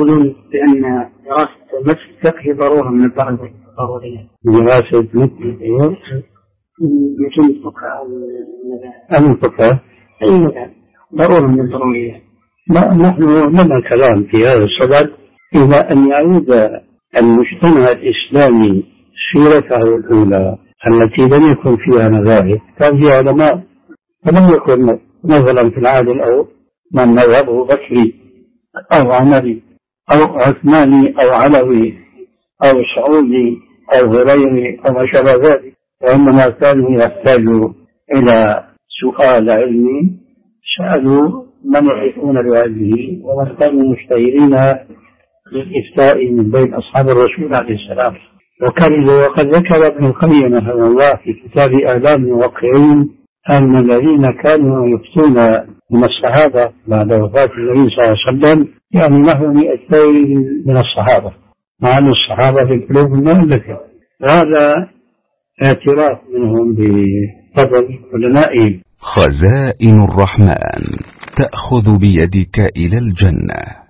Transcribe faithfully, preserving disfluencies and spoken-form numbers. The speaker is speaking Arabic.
يقولون بأن دراسة الفقه ضرورة من الضروريات. دراسة مثل يتم الفقه أو الفقه أي مكان ضرورة من الضروريات. نحن لنا كلام في هذا الصدد إلى أن يعود المجتمع الإسلامي سيرته الأولى التي لم يكن فيها مذاهب، كان فيها علماء فلم يكن مثلا في العهد الأول من مذهبه بكري أو عمري أو عثماني أو علوي أو سعودي أو هريري أو ما شابه ذلك، وإنما كانوا يحتاجوا إلى سؤال علمي سألوا من يعرفون بهذه، ومن كانوا مشتهرين للإفتاء من بين أصحاب الرسول عليه السلام. وكان وقد ذكر ابن القيم رحمه الله في كتاب آلام الموقعين أن الذين كانوا يفتون من الصحابة بعد وفاة النبي صلى الله عليه وسلم يعني له مئتين من الصحابة، مع أن الصحابة في القلوب المؤلفة، وهذا اعتراف منهم بفضل علمائهم. خزائن الرحمن تأخذ بيدك إلى الجنة.